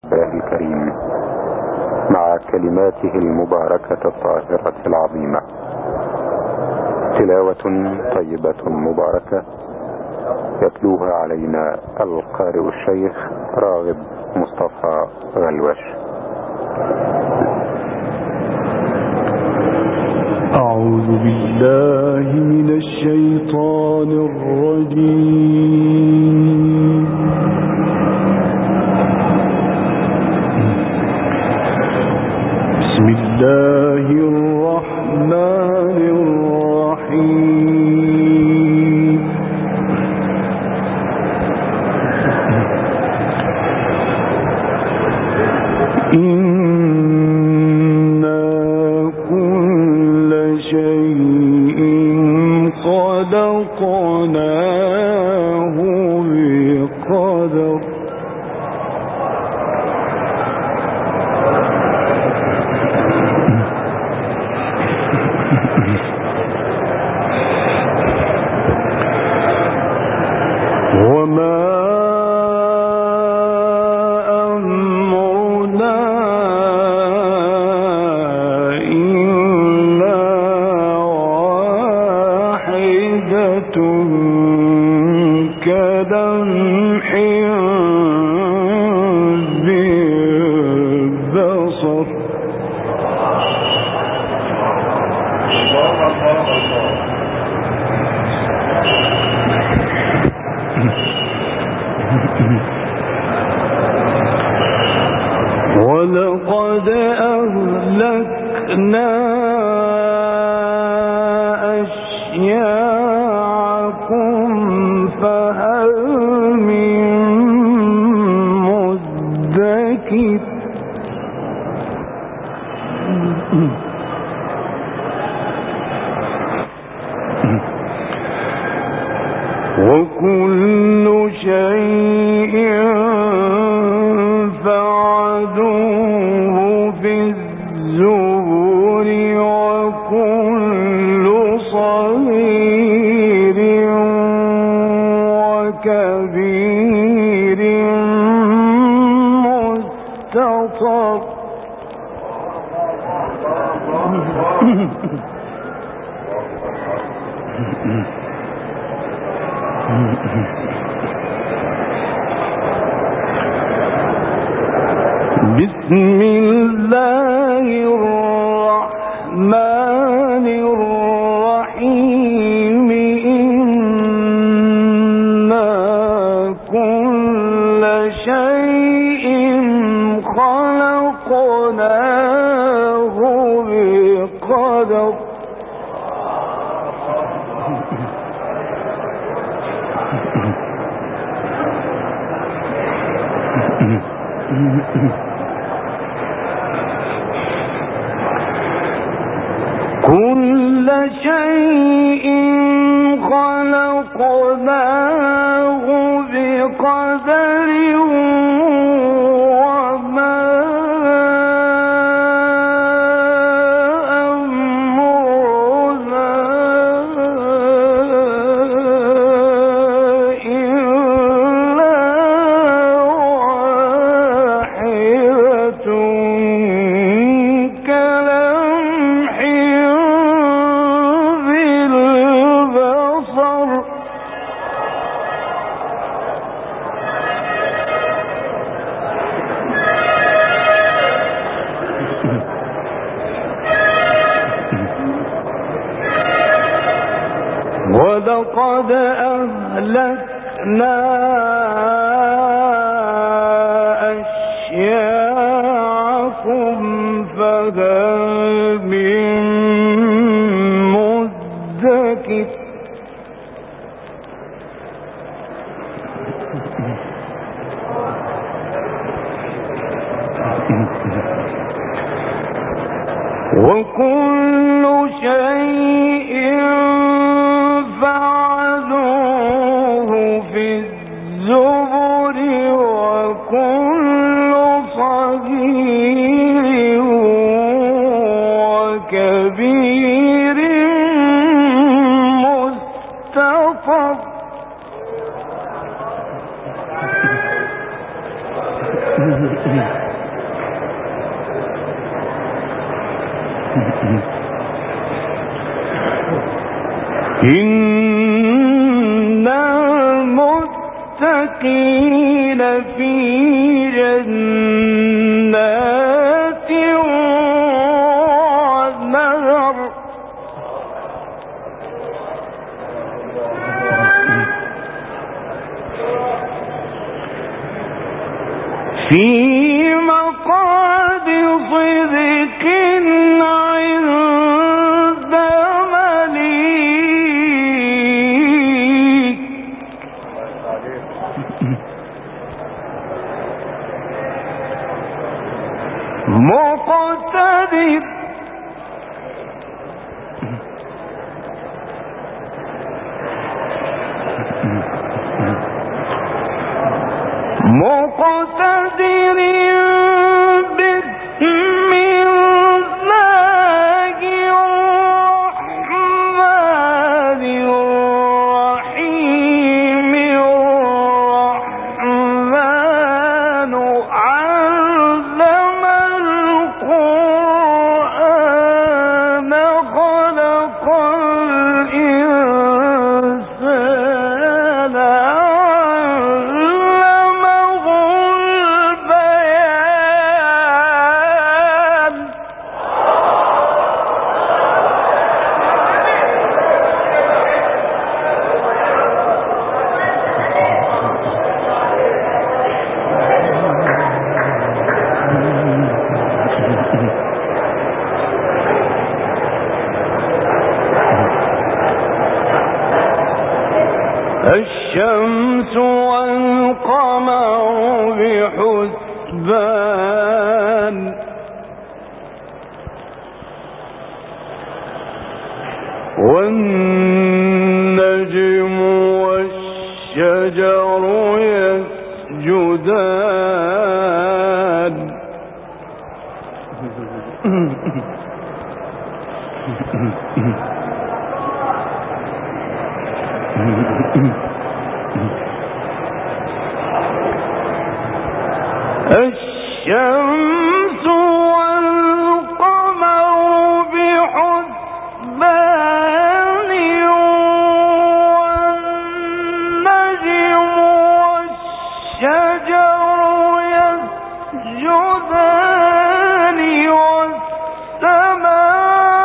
الله الكريم مع كلماته المباركة الطاهرة العظيمة، تلاوة طيبة مباركة يتلوها علينا القارئ الشيخ راغب مصطفى غلوش. أعوذ بالله من الشيطان الرجيم. بسم الله الرحمن الرحيم. إنا كل شيء خلقناه بقدر. وما أمرنا إلا واحدة كلمح بالبصر. ولقد أهلكنا أشياعكم فهل من مدكر. وكل شيء فعلوه في الزبر وكل صغير وكبير مستطر. بسم الله الرحمن الرحيم. إنا كل شيء خلقناه بقدر. كل شيء خلقناه بقدر. وما أمرنا إلا واحدة كلمح بالبصر. ولقد أهلكنا أشياعكم فهل من مدكر. وكل شيء فعلوه في الزبر وكل صغير وكبير مستطر. إن المتقين في جنات ونهر في مقعد صدق عند مليك مقتدر مقتدر بسم الله الرحمن الرحيم الرحمن علم القرآن خلق الإنسان الشمس والقمر بحسبان والنجم والشجر يسجدان الشمس والقمر بحسبان والنجم والشجر يسجدان والسماء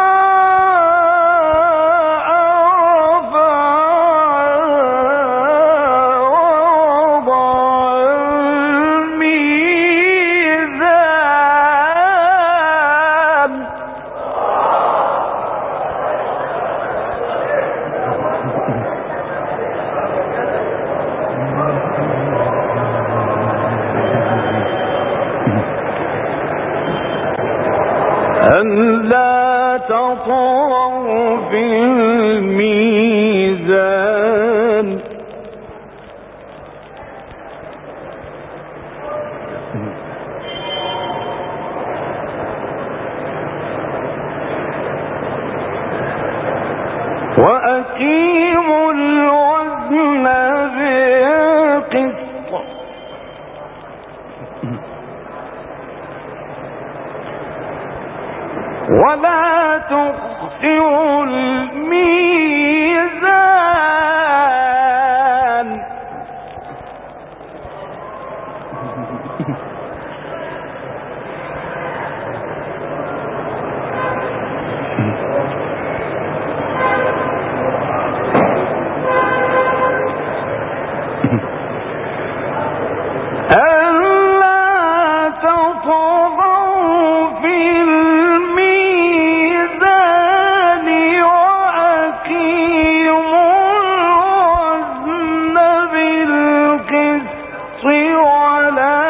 ألا تطغوا في الميزان وأقيموا الوزن بالقسط ولا تخسروا الميزان ألا تطغوا في الميزان وأقيموا الوزن بالقسط ولا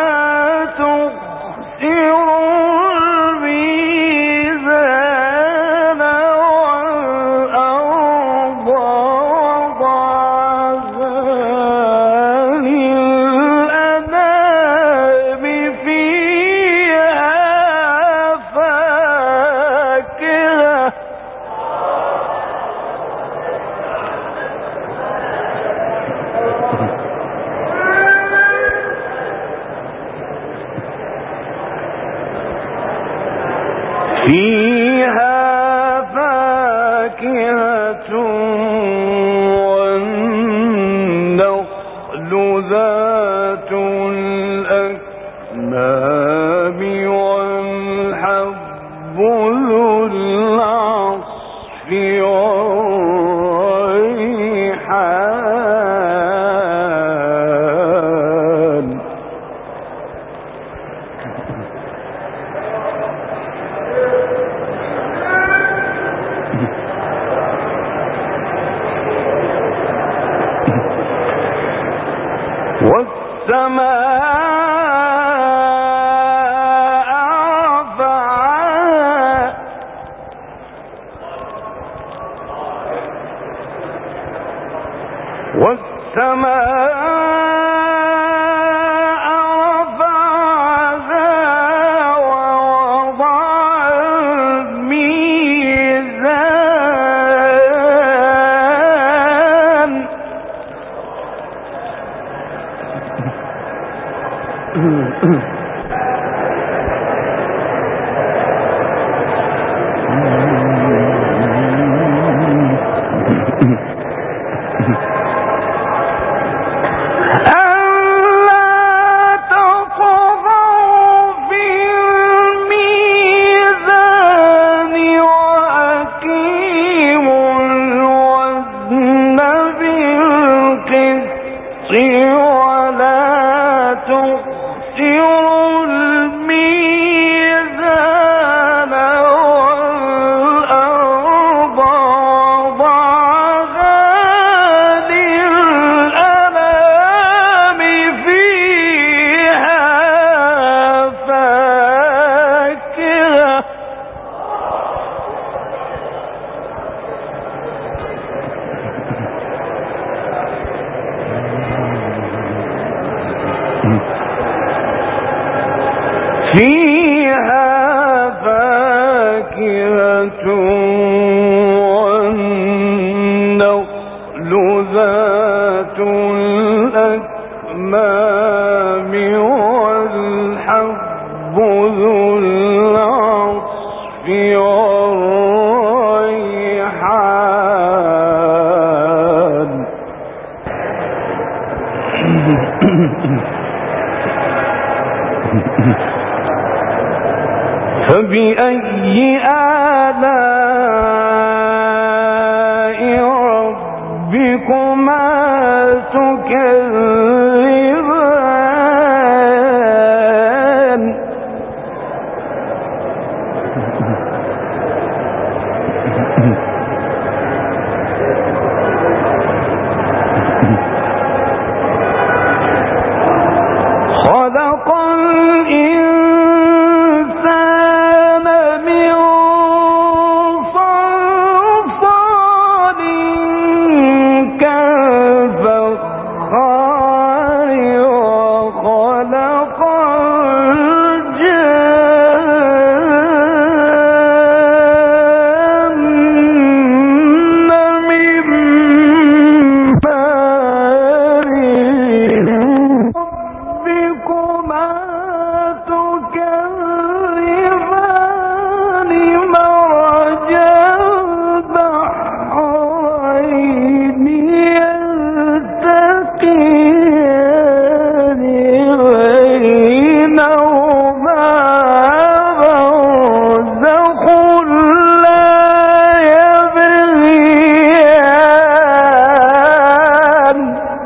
تخسروا الميزان والأرض وضعها للأنام فيها فاكهة فيها الذهاب والحب ذو العصف والريحان والسماء رفعها ووضع الميزان فيها فاكهة والنخل ذات الأكمام والحب ذو العصف والريحان فبأي آلاء ربكما تكذبان خلق الإنسان من صلصال كالفخار وخلق الجن من مارج ربكما تكذبان مرج البحرين يلتقيان بينهما برزخ لا يبغيان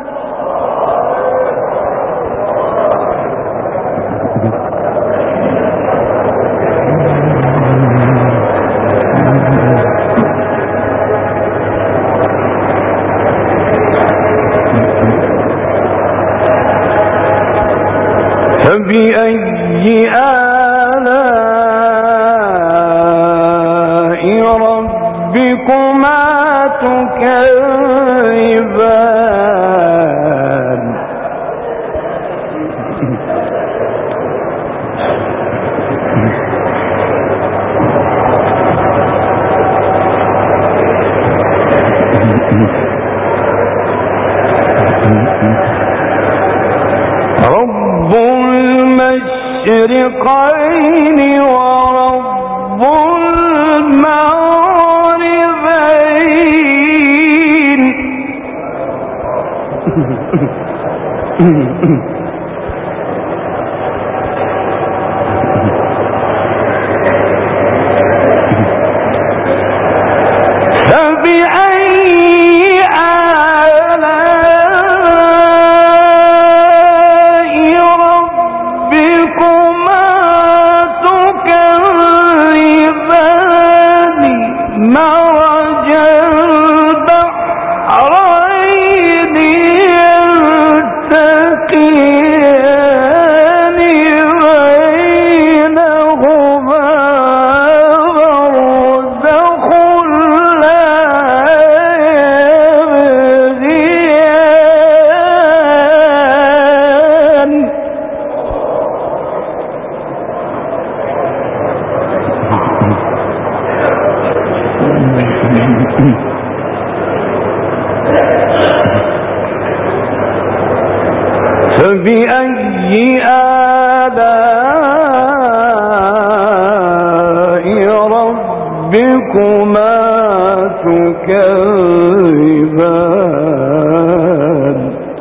فبأي آلاء ربكما تكذبان رب المشرقين ورب المغربين ربكما تكذبان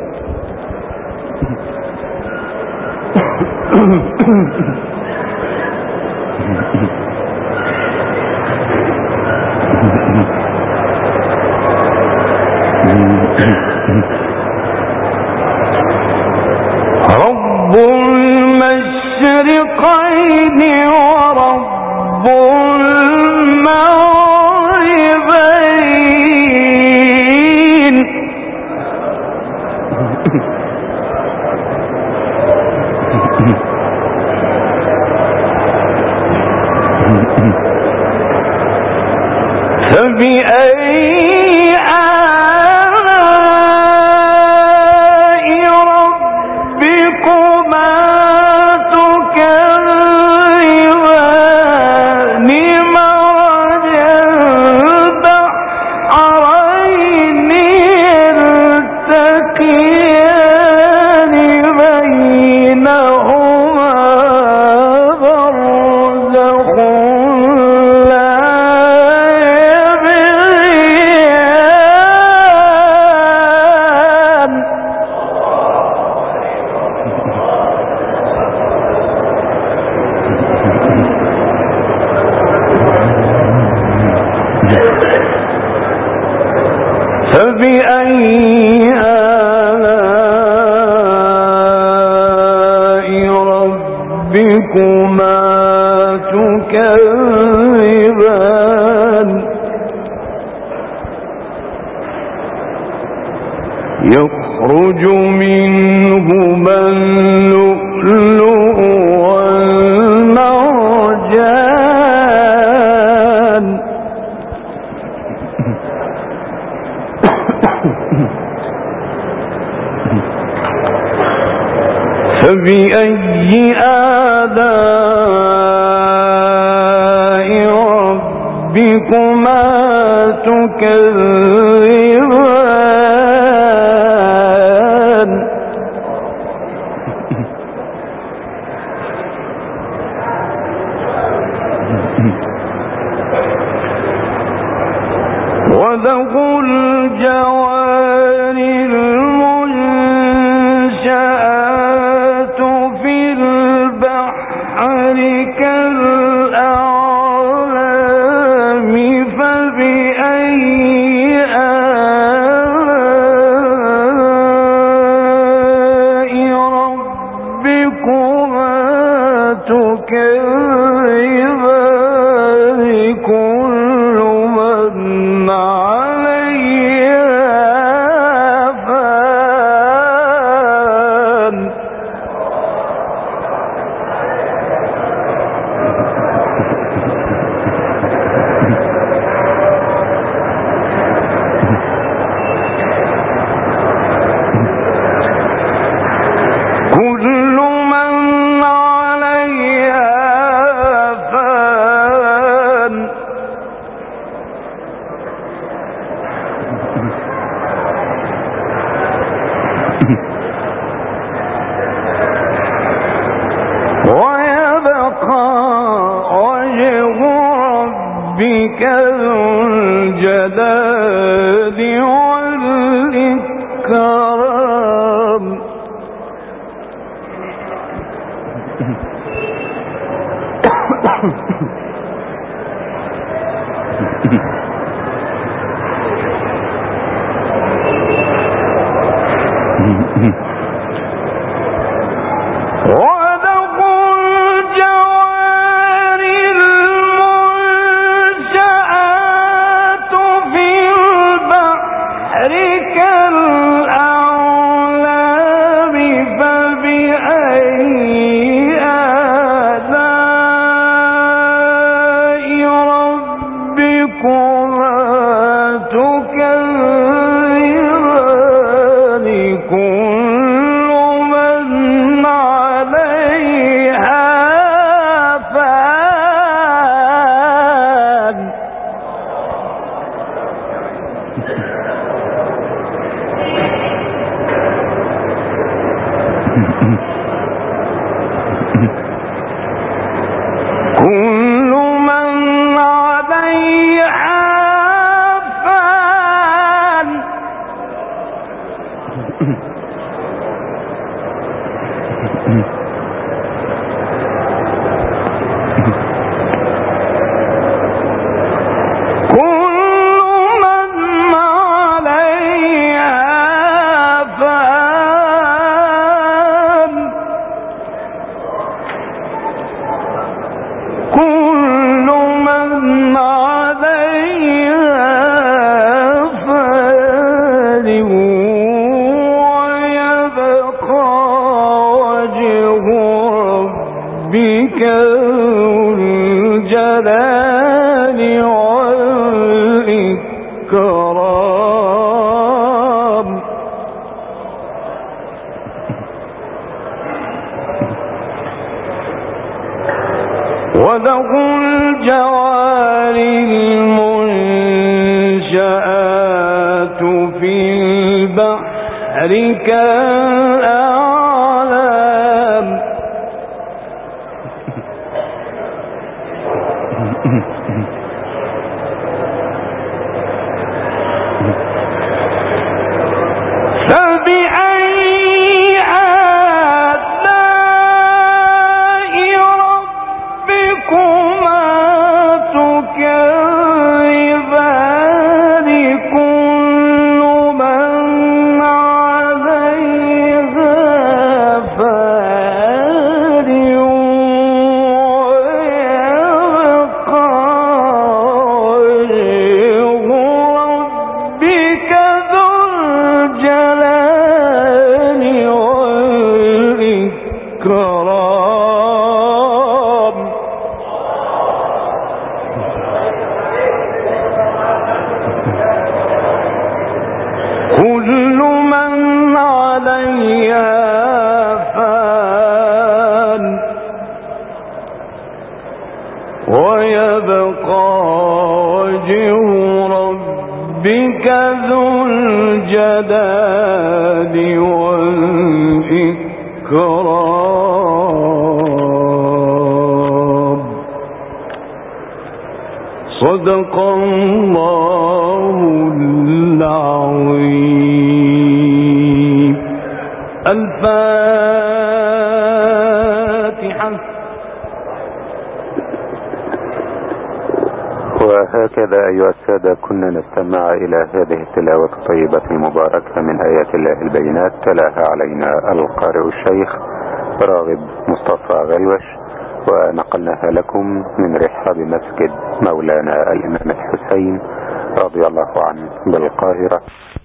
رب المشرقين ورب المغربين فبأي آلاء ربكما تكذبان مرج البحرين يلتقيان بينهما برزخ لا يبغيان فبأي آلاء ربكما تكذبان يخرج منهما اللؤلؤ والمرجان فبأي آلاء ربكما تكذبان وله الجوار المنشآت في البحر كالأعلام فبأي آلاء ربكما تكذبان كل من عليها فان كل من عليها فان ويبقى وجه ربك ذو الجلال والإكرام وله الجوار المنشآت في البحر كالأعلام فبأي آلاء ربكما تكذبان كل من عليها فان كل من عليها وله الجوار المنشآت في البحر كالأعلام كل من عليها فان ويبقى وجه ربك ذو الجلال والإكرام. صدق الله العظيم. الفاتحة. وهكذا أيها السادة كنا نستمع إلى هذه التلاوة الطيبة المباركة من آيات الله البينات، تلاها علينا القارئ الشيخ راغب مصطفى غلوش، ونقلناها لكم من رحاب مسجد مولانا الإمام الحسين رضي الله عنه بالقاهرة.